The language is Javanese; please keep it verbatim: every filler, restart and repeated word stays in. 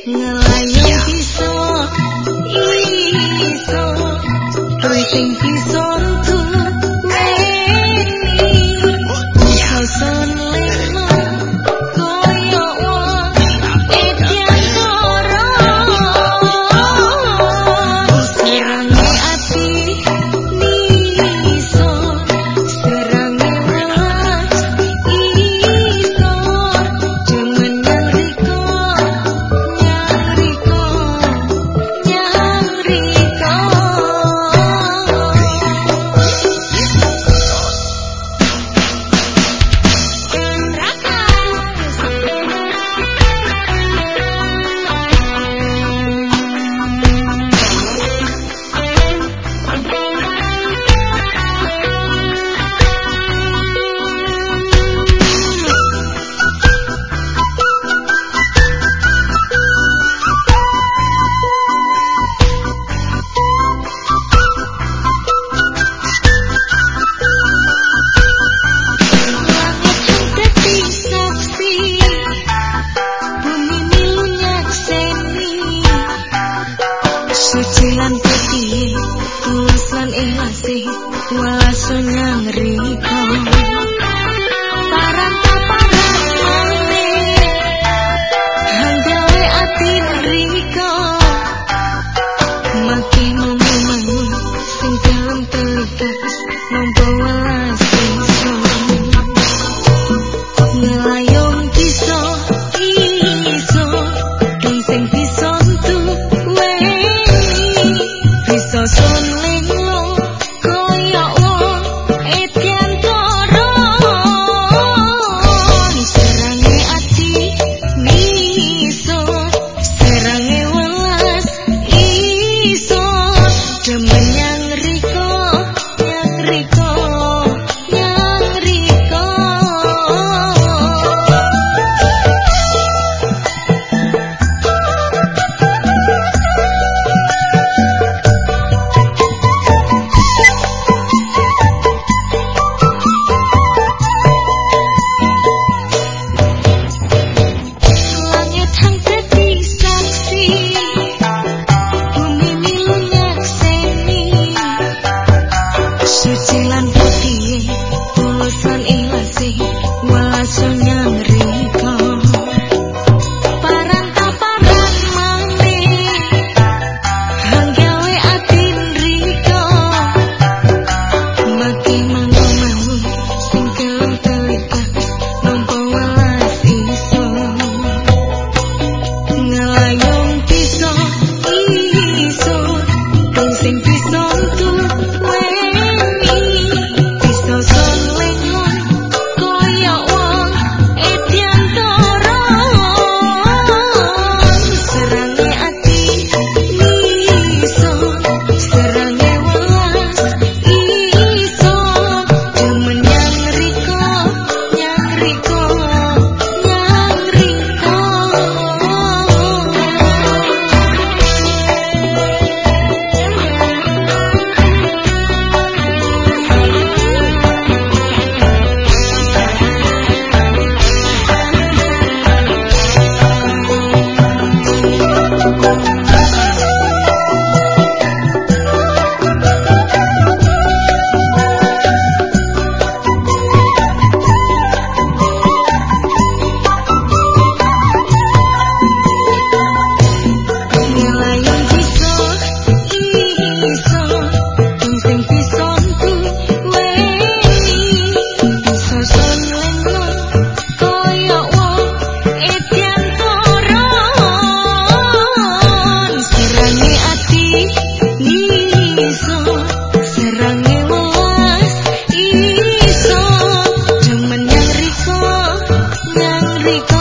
Ngelayang iso iso Tuising iso tuwe Iso son leno koyo wong Edian toro Serange ati niso Serange welas iso Jemen yang riko Yang riko Yang riko Suci lan putih, tulus lan ikhlas, walaso nyang riko. Parang paparan male, hanggawe ati riko. Makin mangu-mangu, sing dalam telikas, membawa welas iso. Ngelayong iso, iso, dong sing bisa tuwe. Iso son leno koyo wong edian toro Serange ati niso Serange welas iso Demen yang riko Yang riko Yang riko Langit hang dadi saksi Bumi milu nyakseni Suci lan putih tulus lan ikhlas walaso nyang riko Parang taparan male hanggawe ati riko Makin mangu-mangu sing kelem telikas nampa welas iso Ngelayong iso iso dong sing bisa tuweni Iso son leno koyo wong edian toro Serange ati niso Serange welas iso Demen yang riko Yang riko Yang riko Ngelayang iso iso dong sing bisa tuweni Iso son leno koyo wong edian toro Serange ati niso Serange welas iso Demen yang riko Yang riko